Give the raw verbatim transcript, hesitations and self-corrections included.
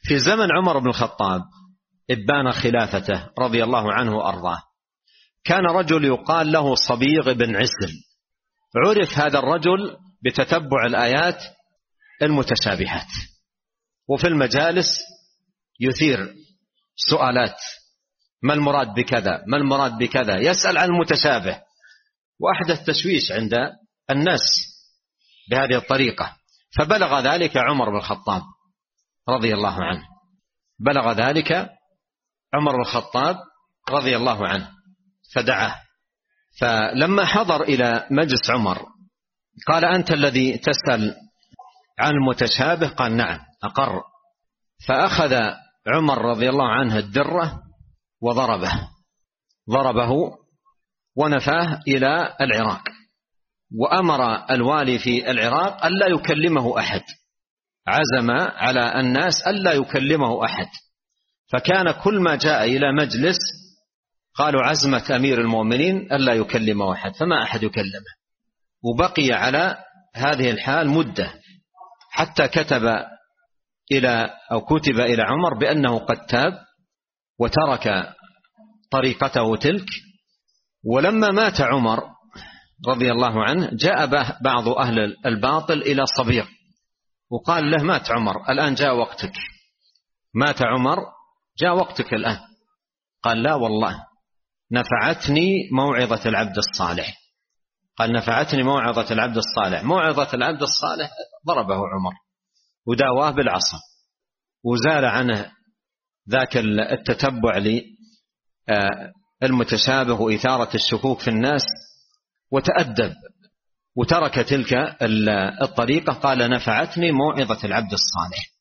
في زمن عمر بن الخطاب إبان خلافته رضي الله عنه وأرضاه كان رجل يقال له صبيغ بن عسل. عرف هذا الرجل بتتبع الآيات المتشابهات، وفي المجالس يثير سؤالات: ما المراد بكذا، ما المراد بكذا، يسأل عن المتشابه، وأحدث تشويش عند الناس بهذه الطريقة. فبلغ ذلك عمر بن الخطاب رضي الله عنه، بلغ ذلك عمر بن الخطاب رضي الله عنه فدعاه. فلما حضر إلى مجلس عمر قال: أنت الذي تسأل عن المتشابه؟ قال: نعم، أقر. فأخذ عمر رضي الله عنه الدرة وضربه ضربه ونفاه إلى العراق، وأمر الوالي في العراق ألا يكلمه أحد، عزم على الناس ألا يكلمه أحد. فكان كل ما جاء إلى مجلس قالوا: عزمة أمير المؤمنين ألا يكلمه أحد، فما أحد يكلمه. وبقي على هذه الحال مدة حتى كتب إلى أو كتب إلى عمر بأنه قد تاب وترك طريقته تلك. ولما مات عمر رضي الله عنه جاء بعض أهل الباطل إلى صبيغ وقال له: مات عمر، الآن جاء وقتك، مات عمر، جاء وقتك الآن. قال: لا والله، نفعتني موعظة العبد الصالح. قال: نفعتني موعظة العبد الصالح. موعظة العبد الصالح ضربه عمر وداواه بالعصا، وزال عنه ذاك التتبع للمتشابه وإثارة الشكوك في الناس، وتأدب وترك تلك الطريقة. قال: نفعتني موعظة العبد الصالح.